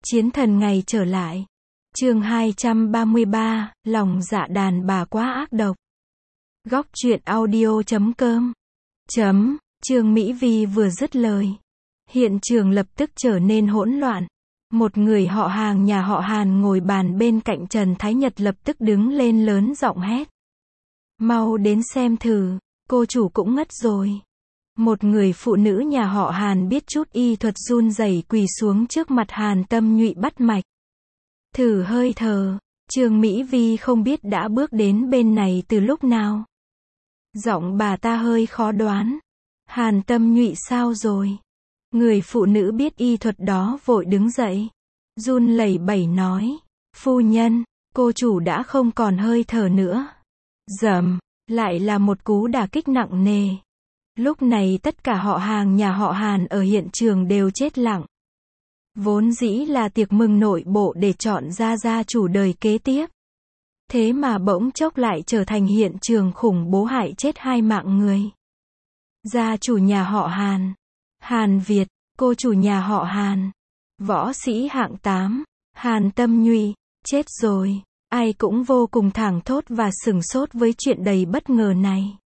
Chiến thần ngày trở lại. Chương 233, lòng dạ đàn bà quá ác độc. Góc truyện audio.com. Trương Mỹ Vi vừa dứt lời, hiện trường lập tức trở nên hỗn loạn. Một người họ hàng nhà họ Hàn ngồi bàn bên cạnh Trần Thái Nhật lập tức đứng lên lớn giọng hét. Mau đến xem thử, cô chủ cũng ngất rồi. Một người phụ nữ nhà họ Hàn biết chút y thuật run rẩy quỳ xuống trước mặt Hàn Tâm Nhụy bắt mạch. Thử hơi thở, Trương Mỹ Vi không biết đã bước đến bên này từ lúc nào. Giọng bà ta hơi khó đoán. Hàn Tâm Nhụy sao rồi? Người phụ nữ biết y thuật đó vội đứng dậy. Run lẩy bẩy nói. Phu nhân, cô chủ đã không còn hơi thở nữa. Dầm, lại là một cú đả kích nặng nề. Lúc này tất cả họ hàng nhà họ Hàn ở hiện trường đều chết lặng. Vốn dĩ là tiệc mừng nội bộ để chọn ra gia chủ đời kế tiếp. Thế mà bỗng chốc lại trở thành hiện trường khủng bố hại chết 2 mạng người. Gia chủ nhà họ Hàn, Hàn Việt, cô chủ nhà họ Hàn, võ sĩ hạng 8, Hàn Tâm Nhụy, chết rồi. Ai cũng vô cùng thảng thốt và sửng sốt với chuyện đầy bất ngờ này.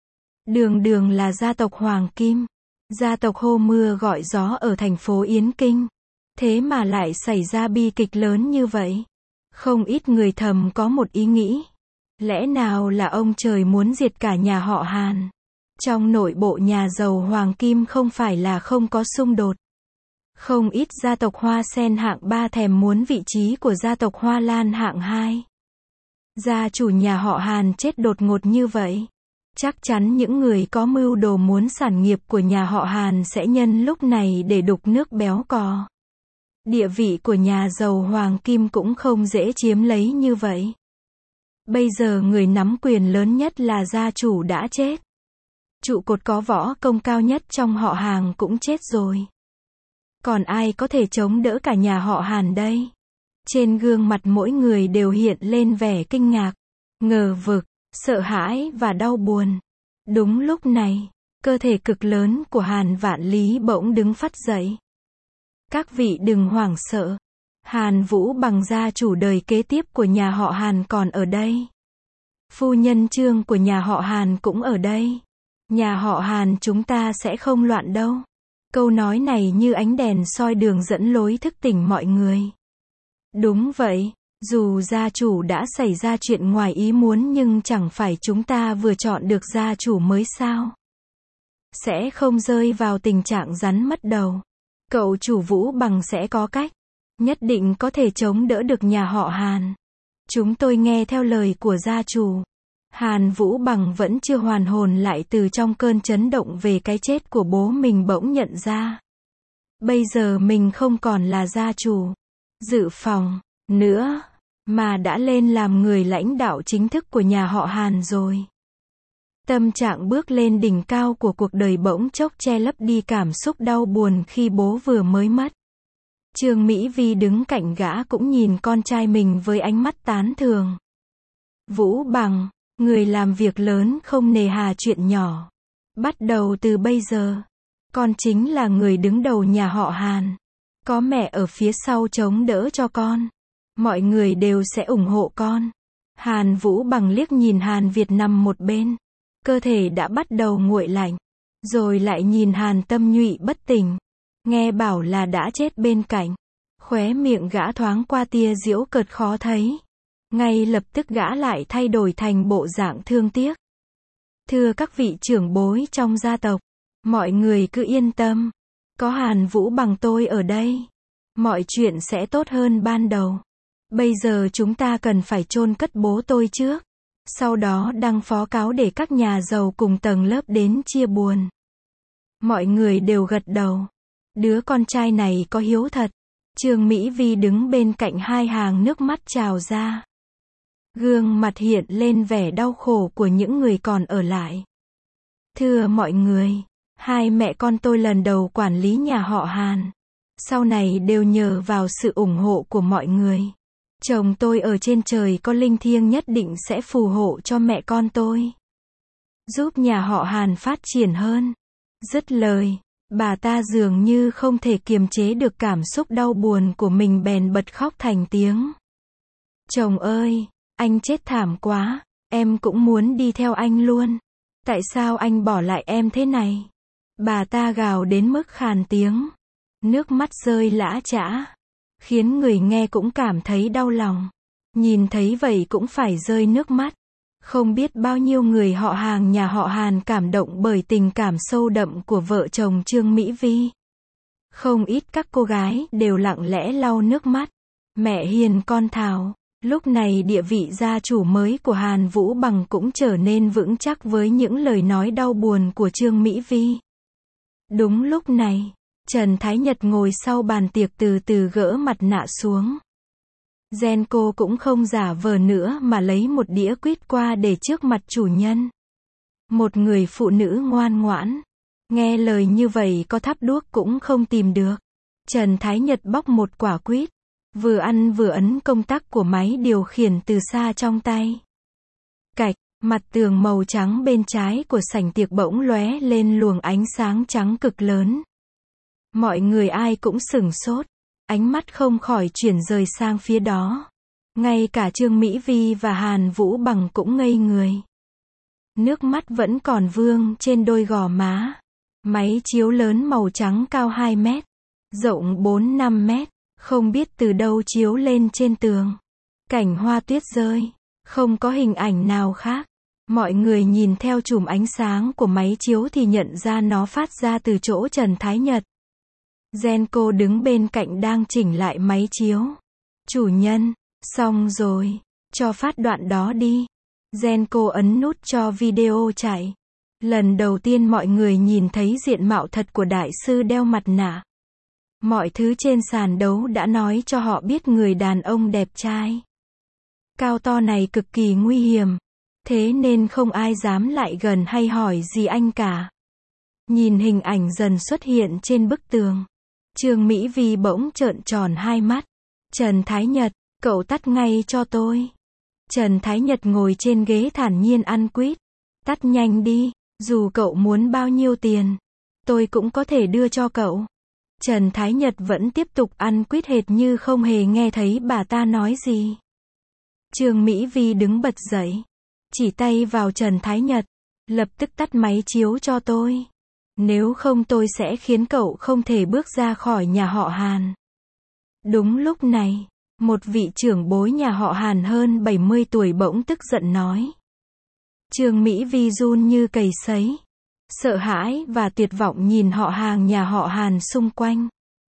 Đường là gia tộc Hoàng Kim, gia tộc hô mưa gọi gió ở thành phố Yến Kinh. Thế mà lại xảy ra bi kịch lớn như vậy. Không ít người thầm có một ý nghĩ. Lẽ nào là ông trời muốn diệt cả nhà họ Hàn? Trong nội bộ nhà giàu Hoàng Kim không phải là không có xung đột. Không ít gia tộc Hoa Sen hạng 3 thèm muốn vị trí của gia tộc Hoa Lan hạng 2. Gia chủ nhà họ Hàn chết đột ngột như vậy. Chắc chắn những người có mưu đồ muốn sản nghiệp của nhà họ Hàn sẽ nhân lúc này để đục nước béo cò. Địa vị của nhà giàu Hoàng Kim cũng không dễ chiếm lấy như vậy. Bây giờ người nắm quyền lớn nhất là gia chủ đã chết. Trụ cột có võ công cao nhất trong họ Hàng cũng chết rồi. Còn ai có thể chống đỡ cả nhà họ Hàn đây? Trên gương mặt mỗi người đều hiện lên vẻ kinh ngạc, ngờ vực, sợ hãi và đau buồn. Đúng lúc này, cơ thể cực lớn của Hàn Vạn Lý bỗng đứng phắt dậy. Các vị đừng hoảng sợ. Hàn Vũ Bằng gia chủ đời kế tiếp của nhà họ Hàn còn ở đây. Phu nhân Trương của nhà họ Hàn cũng ở đây. Nhà họ Hàn chúng ta sẽ không loạn đâu. Câu nói này như ánh đèn soi đường dẫn lối thức tỉnh mọi người. Đúng vậy, dù gia chủ đã xảy ra chuyện ngoài ý muốn nhưng chẳng phải chúng ta vừa chọn được gia chủ mới sao? Sẽ không rơi vào tình trạng rắn mất đầu. Cậu chủ Vũ Bằng sẽ có cách. Nhất định có thể chống đỡ được nhà họ Hàn. Chúng tôi nghe theo lời của gia chủ. Hàn Vũ Bằng vẫn chưa hoàn hồn lại từ trong cơn chấn động về cái chết của bố mình bỗng nhận ra. Bây giờ mình không còn là gia chủ, dự phòng, nữa, mà đã lên làm người lãnh đạo chính thức của nhà họ Hàn rồi. Tâm trạng bước lên đỉnh cao của cuộc đời bỗng chốc che lấp đi cảm xúc đau buồn khi bố vừa mới mất. Trương Mỹ Vi đứng cạnh gã cũng nhìn con trai mình với ánh mắt tán thưởng. Vũ Bằng, người làm việc lớn không nề hà chuyện nhỏ. Bắt đầu từ bây giờ, con chính là người đứng đầu nhà họ Hàn. Có mẹ ở phía sau chống đỡ cho con. Mọi người đều sẽ ủng hộ con. Hàn Vũ Bằng liếc nhìn Hàn Việt nằm một bên. Cơ thể đã bắt đầu nguội lạnh. Rồi lại nhìn Hàn Tâm Nhụy bất tỉnh. Nghe bảo là đã chết bên cạnh. Khóe miệng gã thoáng qua tia giễu cợt khó thấy. Ngay lập tức gã lại thay đổi thành bộ dạng thương tiếc. Thưa các vị trưởng bối trong gia tộc, mọi người cứ yên tâm. Có Hàn Vũ Bằng tôi ở đây. Mọi chuyện sẽ tốt hơn ban đầu. Bây giờ chúng ta cần phải chôn cất bố tôi trước. Sau đó đăng phó cáo để các nhà giàu cùng tầng lớp đến chia buồn. Mọi người đều gật đầu. Đứa con trai này có hiếu thật. Trương Mỹ Vi đứng bên cạnh 2 hàng nước mắt trào ra. Gương mặt hiện lên vẻ đau khổ của những người còn ở lại. Thưa mọi người, 2 mẹ con tôi lần đầu quản lý nhà họ Hàn. Sau này đều nhờ vào sự ủng hộ của mọi người. Chồng tôi ở trên trời có linh thiêng nhất định sẽ phù hộ cho mẹ con tôi. Giúp nhà họ Hàn phát triển hơn. Dứt lời, Bà ta dường như không thể kiềm chế được cảm xúc đau buồn của mình bèn bật khóc thành tiếng. Chồng ơi, anh chết thảm quá, em cũng muốn đi theo anh luôn. Tại sao anh bỏ lại em thế này? Bà ta gào đến mức khàn tiếng. Nước mắt rơi lã chã, khiến người nghe cũng cảm thấy đau lòng. Nhìn thấy vậy cũng phải rơi nước mắt. Không biết bao nhiêu người họ hàng nhà họ Hàn cảm động bởi tình cảm sâu đậm của vợ chồng Trương Mỹ Vi. Không ít các cô gái đều lặng lẽ lau nước mắt. Mẹ hiền con thảo. Lúc này địa vị gia chủ mới của Hàn Vũ Bằng cũng trở nên vững chắc với những lời nói đau buồn của Trương Mỹ Vi. Đúng lúc này, Trần Thái Nhật ngồi sau bàn tiệc từ từ gỡ mặt nạ xuống. Genco cũng không giả vờ nữa mà lấy một đĩa quýt qua để trước mặt chủ nhân. Một người phụ nữ ngoan ngoãn. Nghe lời như vậy có thắp đuốc cũng không tìm được. Trần Thái Nhật bóc một quả quýt. Vừa ăn vừa ấn công tắc của máy điều khiển từ xa trong tay. Cạch, mặt tường màu trắng bên trái của sảnh tiệc bỗng lóe lên luồng ánh sáng trắng cực lớn. Mọi người ai cũng sửng sốt. Ánh mắt không khỏi chuyển rời sang phía đó. Ngay cả Trương Mỹ Vi và Hàn Vũ Bằng cũng ngây người. Nước mắt vẫn còn vương trên đôi gò má. Máy chiếu lớn màu trắng cao 2 mét, rộng 4-5 mét, không biết từ đâu chiếu lên trên tường. Cảnh hoa tuyết rơi, không có hình ảnh nào khác. Mọi người nhìn theo chùm ánh sáng của máy chiếu thì nhận ra nó phát ra từ chỗ Trần Thái Nhật. Genco đứng bên cạnh đang chỉnh lại máy chiếu. Chủ nhân, xong rồi, cho phát đoạn đó đi. Genco ấn nút cho video chạy. Lần đầu tiên mọi người nhìn thấy diện mạo thật của đại sư đeo mặt nạ. Mọi thứ trên sàn đấu đã nói cho họ biết người đàn ông đẹp trai, cao to này cực kỳ nguy hiểm. Thế nên không ai dám lại gần hay hỏi gì anh cả. Nhìn hình ảnh dần xuất hiện trên bức tường. Trương Mỹ Vi bỗng trợn tròn hai mắt. Trần Thái Nhật, cậu tắt ngay cho tôi. Trần Thái Nhật ngồi trên ghế thản nhiên ăn quýt. Tắt nhanh đi, dù cậu muốn bao nhiêu tiền, tôi cũng có thể đưa cho cậu. Trần Thái Nhật vẫn tiếp tục ăn quýt hệt như không hề nghe thấy bà ta nói gì. Trương Mỹ Vi đứng bật dậy, chỉ tay vào Trần Thái Nhật. Lập tức tắt máy chiếu cho tôi. Nếu không tôi sẽ khiến cậu không thể bước ra khỏi nhà họ Hàn. Đúng lúc này, một vị trưởng bối nhà họ Hàn hơn 70 tuổi bỗng tức giận nói. Trương Mỹ Vi run như cầy sấy. Sợ hãi và tuyệt vọng nhìn họ hàng nhà họ Hàn xung quanh.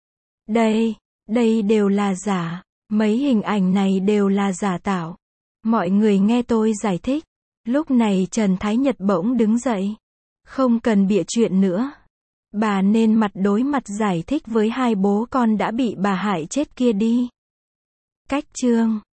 Đây đều là giả. Mấy hình ảnh này đều là giả tạo. Mọi người nghe tôi giải thích. Lúc này Trần Thái Nhật bỗng đứng dậy. Không cần bịa chuyện nữa. Bà nên mặt đối mặt giải thích với hai bố con đã bị bà hại chết kia đi. Cách chương